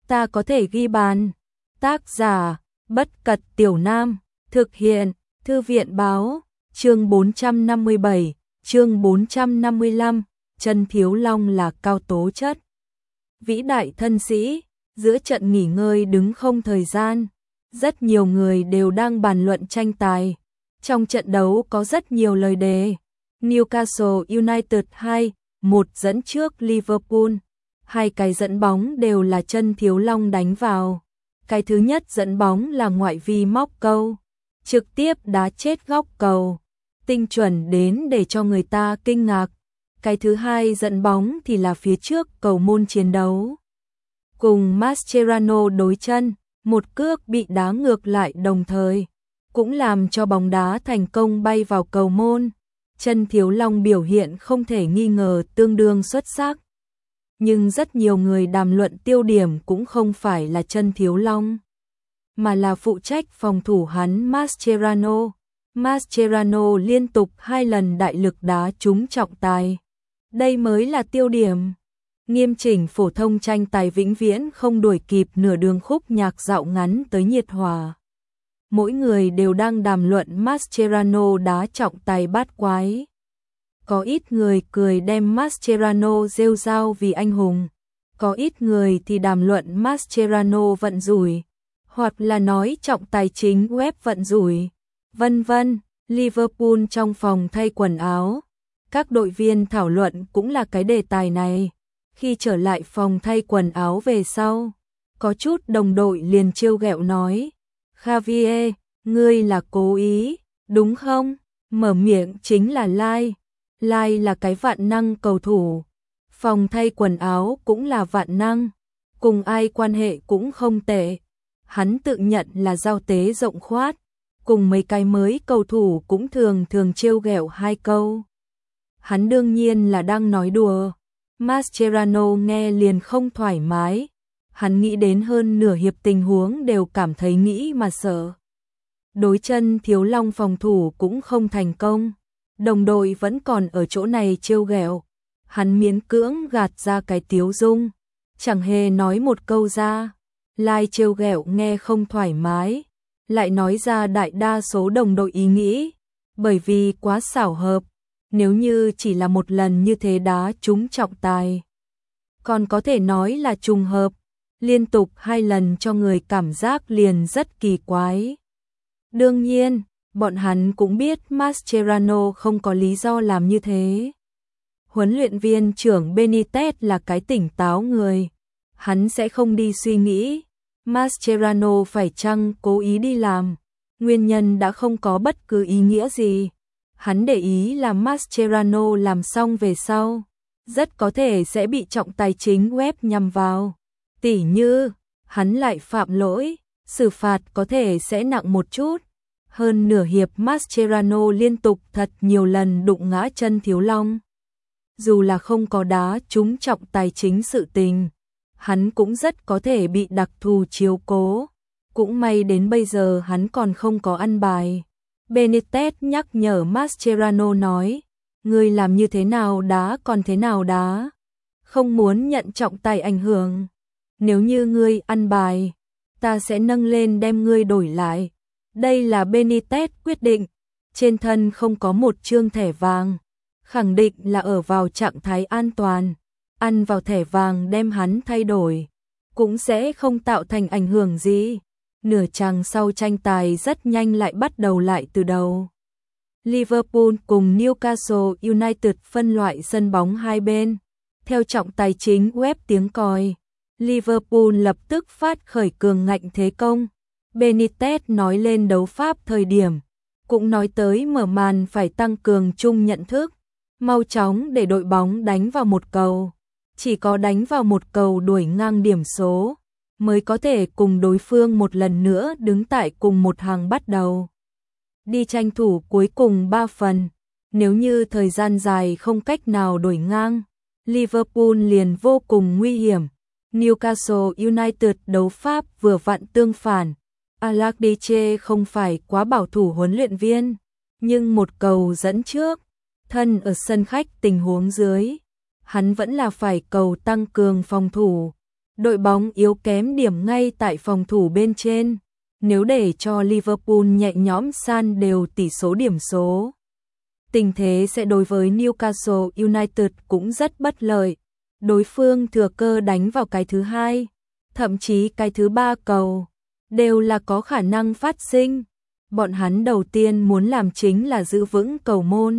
ta có thể ghi bàn. Tác giả, Bất Cật Tiểu Nam, thực hiện, Thư viện Báo, chương 457, chương 455, Chân Thiếu Long là cao tố chất. Vĩ đại thân sĩ, giữa trận nghỉ ngơi đứng không thời gian, rất nhiều người đều đang bàn luận tranh tài. Trong trận đấu có rất nhiều lời đề. Newcastle United 2-1 dẫn trước Liverpool. Hai cái dẫn bóng đều là Chân Thiếu Long đánh vào. Cái thứ nhất dẫn bóng là ngoại vi móc câu, trực tiếp đá chết góc cầu, tinh chuẩn đến để cho người ta kinh ngạc. Cái thứ hai dẫn bóng thì là phía trước cầu môn chiến đấu. Cùng Mascherano đối chân, một cước bị đá ngược lại đồng thời, cũng làm cho bóng đá thành công bay vào cầu môn. Chân Thiếu Long biểu hiện không thể nghi ngờ tương đương xuất sắc. Nhưng rất nhiều người đàm luận tiêu điểm cũng không phải là Chân Thiếu Long, mà là phụ trách phòng thủ hắn Mascherano. Mascherano liên tục 2 lần đại lực đá trúng trọng tài. Đây mới là tiêu điểm. Nghiêm chỉnh phổ thông tranh tài vĩnh viễn không đuổi kịp nửa đường khúc nhạc dạo ngắn tới nhiệt hòa. Mỗi người đều đang đàm luận Mascherano đá trọng tài bát quái. Có ít người cười đem Mascherano rêu rao vì anh hùng, có ít người thì đàm luận Mascherano vận rủi, hoặc là nói trọng tài chính web vận rủi, vân vân. Liverpool trong phòng thay quần áo, các đội viên thảo luận cũng là cái đề tài này. Khi trở lại phòng thay quần áo về sau, có chút đồng đội liền trêu ghẹo nói: Javier, ngươi là cố ý, đúng không? Mở miệng chính là Lai. Lai là cái vạn năng cầu thủ. Phòng thay quần áo cũng là vạn năng, cùng ai quan hệ cũng không tệ. Hắn tự nhận là giao tế rộng khoát, cùng mấy cái mới cầu thủ cũng thường trêu ghẹo 2 câu. Hắn đương nhiên là đang nói đùa. Mascherano nghe liền không thoải mái. Hắn nghĩ đến hơn nửa hiệp tình huống đều cảm thấy nghĩ mà sợ. Đối Chân Thiếu Long phòng thủ cũng không thành công. Đồng đội vẫn còn ở chỗ này trêu ghẹo. Hắn miễn cưỡng gạt ra cái tiếu dung, chẳng hề nói một câu ra. Lai trêu ghẹo nghe không thoải mái, lại nói ra đại đa số đồng đội ý nghĩ, bởi vì quá xảo hợp. Nếu như chỉ là một lần như thế đá trúng trọng tài, còn có thể nói là trùng hợp. Liên tục 2 lần cho người cảm giác liền rất kỳ quái. Đương nhiên, bọn hắn cũng biết Mascherano không có lý do làm như thế. Huấn luyện viên trưởng Benitez là cái tỉnh táo người, hắn sẽ không đi suy nghĩ Mascherano phải chăng cố ý đi làm. Nguyên nhân đã không có bất cứ ý nghĩa gì. Hắn để ý là Mascherano làm xong về sau, rất có thể sẽ bị trọng tài chính web nhằm vào. Tỉ như, hắn lại phạm lỗi, xử phạt có thể sẽ nặng một chút. Hơn nửa hiệp Mascherano liên tục thật nhiều lần đụng ngã Chân Thiếu Long. Dù là không có đá trúng trọng tài chính sự tình, hắn cũng rất có thể bị đặc thù chiếu cố. Cũng may đến bây giờ hắn còn không có ăn bài. Benitez nhắc nhở Mascherano nói: ngươi làm như thế nào đá còn thế nào đá, không muốn nhận trọng tài ảnh hưởng. Nếu như ngươi ăn bài, ta sẽ nâng lên đem ngươi đổi lại. Đây là Benitez quyết định. Trên thân không có một chương thẻ vàng, khẳng định là ở vào trạng thái an toàn. Ăn vào thẻ vàng đem hắn thay đổi, cũng sẽ không tạo thành ảnh hưởng gì. Nửa chặng sau tranh tài rất nhanh lại bắt đầu lại từ đầu. Liverpool cùng Newcastle United phân loại sân bóng hai bên. Theo trọng tài chính web tiếng còi, Liverpool lập tức phát khởi cường ngạnh thế công. Benitez nói lên đấu pháp thời điểm, cũng nói tới mở màn phải tăng cường chung nhận thức, mau chóng để đội bóng đánh vào một cầu. Chỉ có đánh vào một cầu đuổi ngang điểm số, mới có thể cùng đối phương một lần nữa đứng tại cùng một hàng bắt đầu. Đi tranh thủ cuối cùng 3 phần, nếu như thời gian dài không cách nào đuổi ngang, Liverpool liền vô cùng nguy hiểm. Newcastle United đấu pháp vừa vặn tương phản. Allardyce không phải quá bảo thủ huấn luyện viên, nhưng một cầu dẫn trước, thân ở sân khách tình huống dưới, hắn vẫn là phải cầu tăng cường phòng thủ. Đội bóng yếu kém điểm ngay tại phòng thủ bên trên. Nếu để cho Liverpool nhẹ nhõm san đều tỷ số điểm số, tình thế sẽ đối với Newcastle United cũng rất bất lợi. Đối phương thừa cơ đánh vào cái thứ hai, thậm chí cái thứ ba cầu, đều là có khả năng phát sinh. Bọn hắn đầu tiên muốn làm chính là giữ vững cầu môn.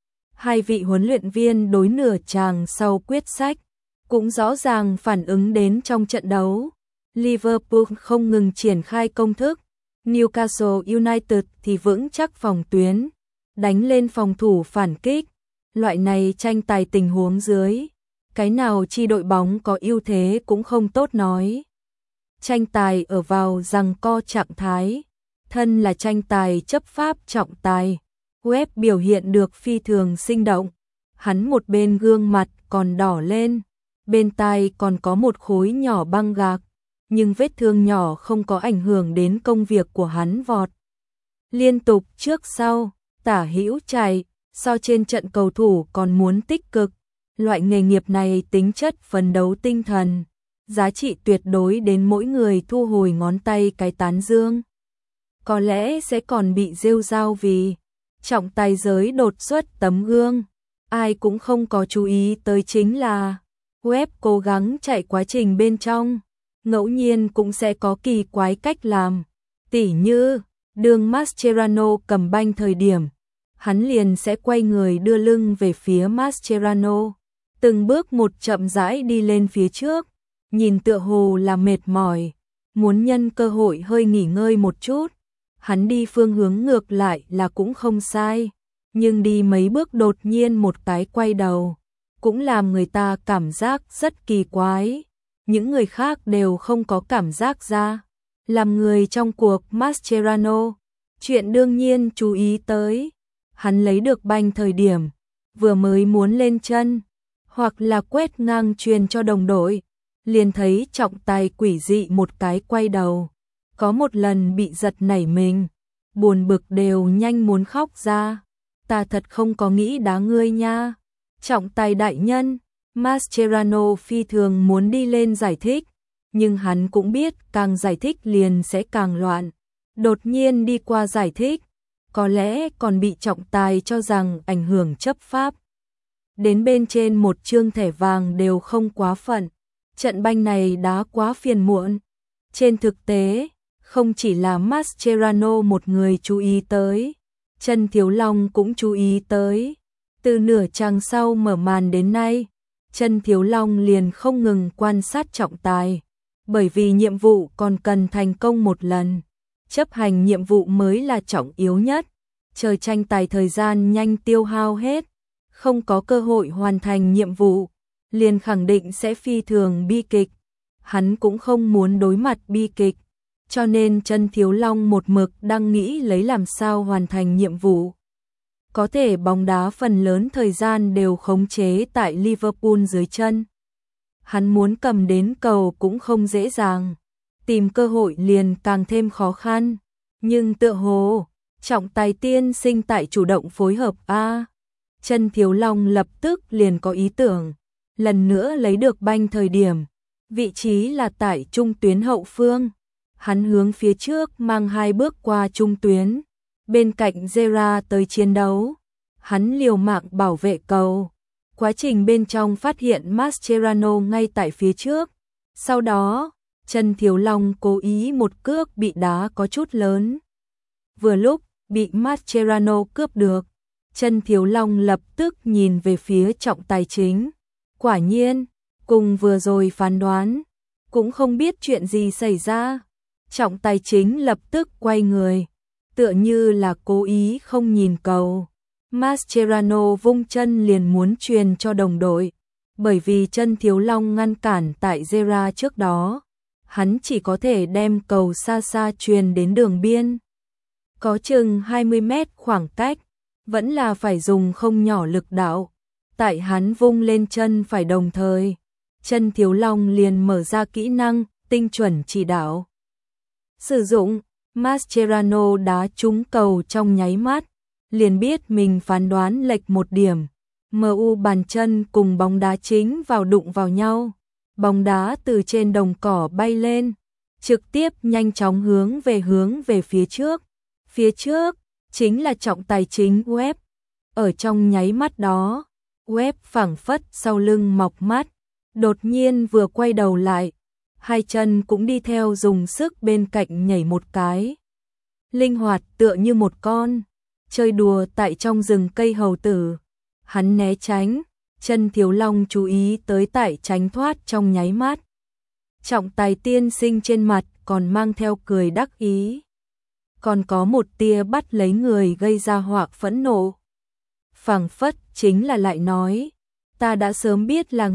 Hai vị huấn luyện viên đối nửa chàng sau quyết sách, cũng rõ ràng phản ứng đến trong trận đấu. Liverpool không ngừng triển khai công thức, Newcastle United thì vững chắc phòng tuyến, đánh lên phòng thủ phản kích. Loại này tranh tài tình huống dưới, cái nào chi đội bóng có ưu thế cũng không tốt nói. Tranh tài ở vào giằng co trạng thái, thân là tranh tài chấp pháp trọng tài, Webb biểu hiện được phi thường sinh động. Hắn một bên gương mặt còn đỏ lên, bên tai còn có một khối nhỏ băng gạc, nhưng vết thương nhỏ không có ảnh hưởng đến công việc của hắn vọt liên tục trước sau, tả hữu chạy, so trên trận cầu thủ còn muốn tích cực. Loại nghề nghiệp này tính chất phấn đấu tinh thần, giá trị tuyệt đối đến mỗi người thu hồi ngón tay cái tán dương. Có lẽ sẽ còn bị rêu rao vì trọng tài giới đột xuất tấm gương. Ai cũng không có chú ý tới chính là Webb cố gắng chạy quá trình bên trong, ngẫu nhiên cũng sẽ có kỳ quái cách làm. Tỉ như, đường Mascherano cầm banh thời điểm, hắn liền sẽ quay người đưa lưng về phía Mascherano, từng bước một chậm rãi đi lên phía trước, nhìn tựa hồ là mệt mỏi, muốn nhân cơ hội hơi nghỉ ngơi một chút. Hắn đi phương hướng ngược lại là cũng không sai, nhưng đi mấy bước đột nhiên một cái quay đầu, cũng làm người ta cảm giác rất kỳ quái. Những người khác đều không có cảm giác ra. Làm người trong cuộc Mascherano, chuyện đương nhiên chú ý tới. Hắn lấy được banh thời điểm, vừa mới muốn lên chân, hoặc là quét ngang truyền cho đồng đội, liền thấy trọng tài quỷ dị một cái quay đầu. Có một lần bị giật nảy mình, buồn bực đều nhanh muốn khóc ra. Ta thật không có nghĩ đá ngươi nha. Trọng tài đại nhân, Mascherano phi thường muốn đi lên giải thích, nhưng hắn cũng biết càng giải thích liền sẽ càng loạn. Đột nhiên đi qua giải thích, có lẽ còn bị trọng tài cho rằng ảnh hưởng chấp pháp. Đến bên trên một chương thẻ vàng đều không quá phận. Trận banh này đá quá phiền muộn. Trên thực tế, không chỉ là Mascherano một người chú ý tới, Trần Thiếu Long cũng chú ý tới. Từ nửa chặng sau mở màn đến nay, Trần Thiếu Long liền không ngừng quan sát trọng tài, bởi vì nhiệm vụ còn cần thành công một lần. Chấp hành nhiệm vụ mới là trọng yếu nhất. Chờ tranh tài thời gian nhanh tiêu hao hết, không có cơ hội hoàn thành nhiệm vụ, liền khẳng định sẽ phi thường bi kịch. Hắn cũng không muốn đối mặt bi kịch, cho nên Trần Thiếu Long một mực đang nghĩ lấy làm sao hoàn thành nhiệm vụ. Có thể bóng đá phần lớn thời gian đều khống chế tại Liverpool dưới chân. Hắn muốn cầm đến cầu cũng không dễ dàng, tìm cơ hội liền càng thêm khó khăn. Nhưng tựa hồ, trọng tài tiên sinh tại chủ động phối hợp a. Trần Thiếu Long lập tức liền có ý tưởng, lần nữa lấy được banh thời điểm, vị trí là tại trung tuyến hậu phương. Hắn hướng phía trước mang hai bước qua trung tuyến, bên cạnh Zera tới chiến đấu. Hắn liều mạng bảo vệ cầu. Quá trình bên trong phát hiện Mascherano ngay tại phía trước. Sau đó, Trần Thiếu Long cố ý một cước bị đá có chút lớn. Vừa lúc bị Mascherano cướp được, Trần Thiếu Long lập tức nhìn về phía trọng tài chính. Quả nhiên, cùng vừa rồi phán đoán, cũng không biết chuyện gì xảy ra. Trọng tài chính lập tức quay người, tựa như là cố ý không nhìn cầu. Mascherano vung chân liền muốn truyền cho đồng đội, bởi vì Trần Thiếu Long ngăn cản tại Zera trước đó, hắn chỉ có thể đem cầu xa xa truyền đến đường biên. Có chừng 20 mét khoảng cách, vẫn là phải dùng không nhỏ lực đạo. Tại hắn vung lên chân phải đồng thời, Trần Thiếu Long liền mở ra kỹ năng tinh chuẩn chỉ đạo. Sử dụng, Mascherano đá trúng cầu trong nháy mắt, liền biết mình phán đoán lệch một điểm. MU bàn chân cùng bóng đá chính vào đụng vào nhau. bóng đá từ trên đồng cỏ bay lên, trực tiếp nhanh chóng hướng về phía trước. Phía trước chính là trọng tài chính Webb. Ở trong nháy mắt đó, Webb phảng phất sau lưng mọc mắt, đột nhiên vừa quay đầu lại, hai chân cũng đi theo dùng sức bên cạnh nhảy một cái. Linh hoạt tựa như một con chơi đùa tại trong rừng cây hầu tử. Hắn né tránh, Chân Thiếu Long chú ý tới tại tránh thoát trong nháy mắt. Trọng tài tiên sinh trên mặt còn mang theo cười đắc ý. Còn có một tia bắt lấy người gây ra hoặc phẫn nộ. Phảng phất chính là lại nói, ta đã sớm biết là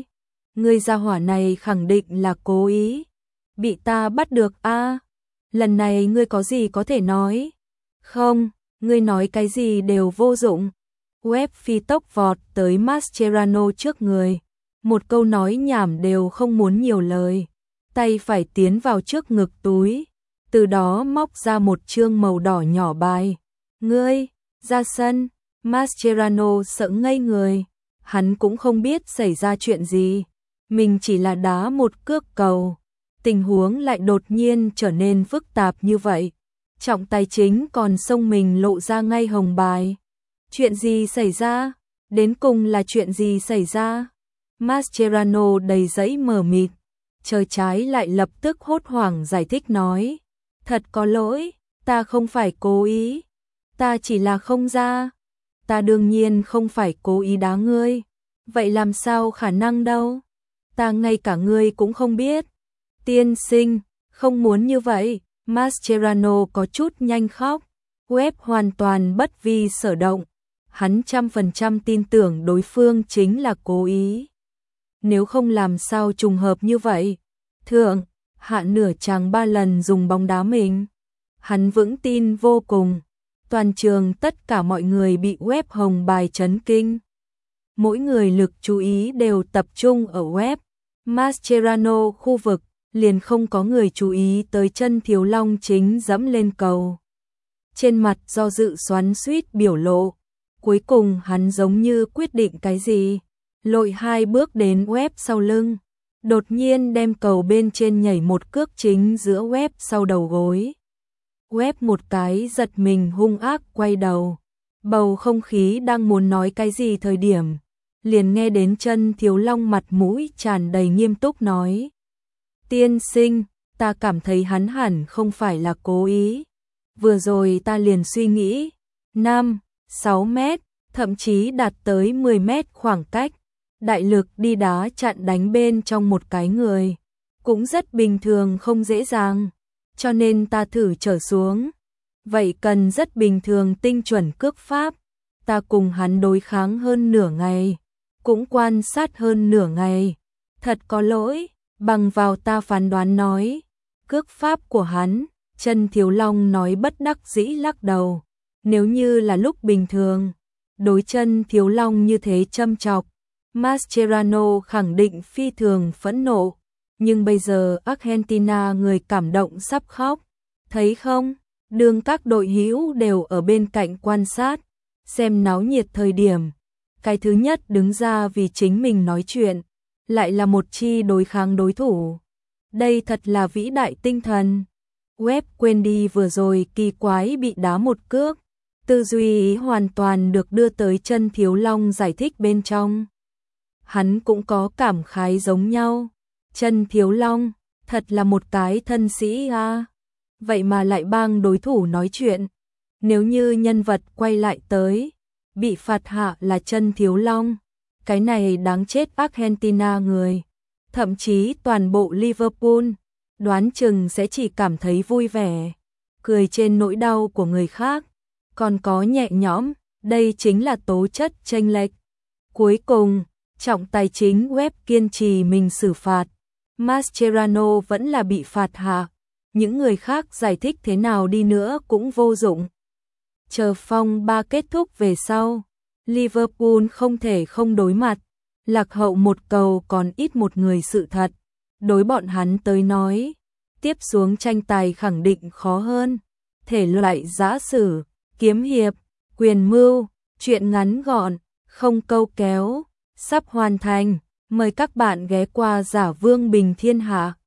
ngươi gia hỏa này khẳng định là cố ý. Bị ta bắt được a. Lần này ngươi có gì có thể nói? Không, ngươi nói cái gì đều vô dụng. Webb phi tốc vọt tới Mascherano trước người. Một câu nói nhảm đều không muốn nhiều lời. Tay phải tiến vào trước ngực túi. Từ đó móc ra một chương màu đỏ nhỏ bài. Ngươi, ra sân. Mascherano sợ ngây người. Hắn cũng không biết xảy ra chuyện gì. Mình chỉ là đá một cước cầu. Tình huống lại đột nhiên trở nên phức tạp như vậy. Trọng tài chính còn xông mình lộ ra ngay hồng bài. Chuyện gì xảy ra? Đến cùng là chuyện gì xảy ra? Mascherano đầy giấy mờ mịt. Trời trái lại lập tức hốt hoảng giải thích nói. Thật có lỗi, ta không phải cố ý. Ta chỉ là không ra. Ta đương nhiên không phải cố ý đá ngươi. Vậy làm sao khả năng đâu? Ta ngay cả ngươi cũng không biết. Tiên sinh, không muốn như vậy. Mascherano có chút nhanh khóc. Webb hoàn toàn bất vi sở động. Hắn 100% tin tưởng đối phương chính là cố ý. Nếu không làm sao trùng hợp như vậy. Thượng, hạ nửa chàng 3 lần dùng bóng đá mình. Hắn vững tin vô cùng. Toàn trường tất cả mọi người bị Webb hồng bài chấn kinh. Mỗi người lực chú ý đều tập trung ở Webb. Mascherano khu vực, liền không có người chú ý tới Chân Thiếu Long chính dẫm lên cầu. Trên mặt do dự xoắn xuýt biểu lộ. Cuối cùng hắn giống như quyết định cái gì. Lội 2 bước đến Webb sau lưng. Đột nhiên đem cầu bên trên nhảy một cước chính giữa Webb sau đầu gối. Webb một cái giật mình hung ác quay đầu. Bầu không khí đang muốn nói cái gì thời điểm. Liền nghe đến Chân Thiếu Long mặt mũi tràn đầy nghiêm túc nói. Tiên sinh, ta cảm thấy hắn hẳn không phải là cố ý. Vừa rồi ta liền suy nghĩ. 5, 6 mét, thậm chí đạt tới 10 mét khoảng cách. Đại lực đi đá chặn đánh bên trong một cái người. Cũng rất bình thường không dễ dàng. Cho nên ta thử trở xuống. Vậy cần rất bình thường tinh chuẩn cước pháp. Ta cùng hắn đối kháng hơn nửa ngày. Cũng quan sát hơn nửa ngày. Thật có lỗi, bằng vào ta phán đoán nói. Cước pháp của hắn, Chân Thiếu Long nói bất đắc dĩ lắc đầu. Nếu như là lúc bình thường, đối Chân Thiếu Long như thế châm chọc, Mascherano khẳng định phi thường phẫn nộ. Nhưng bây giờ Argentina người cảm động sắp khóc. Thấy không, đương các đội hữu đều ở bên cạnh quan sát, xem náo nhiệt thời điểm. Cái thứ nhất đứng ra vì chính mình nói chuyện, lại là một chi đối kháng đối thủ. Đây thật là vĩ đại tinh thần. Webb quên đi vừa rồi kỳ quái bị đá một cước. Tư duy hoàn toàn được đưa tới Chân Thiếu Long giải thích bên trong. Hắn cũng có cảm khái giống nhau. Chân Thiếu Long, thật là một cái thân sĩ a. Vậy mà lại bang đối thủ nói chuyện. Nếu như nhân vật quay lại tới, bị phạt hạ là Chân Thiếu Long. Cái này đáng chết Argentina người. Thậm chí toàn bộ Liverpool, đoán chừng sẽ chỉ cảm thấy vui vẻ. Cười trên nỗi đau của người khác. Còn có nhẹ nhõm, đây chính là tố chất chênh lệch. Cuối cùng, trọng tài chính Webb kiên trì mình xử phạt. Mascherano vẫn là bị phạt hạ. Những người khác giải thích thế nào đi nữa cũng vô dụng. Chờ phong 3 kết thúc về sau, Liverpool không thể không đối mặt. Lạc hậu một cầu còn ít một người sự thật. Đối bọn hắn tới nói, tiếp xuống tranh tài khẳng định khó hơn. Thể loại giã sử, kiếm hiệp, quyền mưu, chuyện ngắn gọn, không câu kéo, sắp hoàn thành. Mời các bạn ghé qua Giả Vương Bình Thiên Hạ.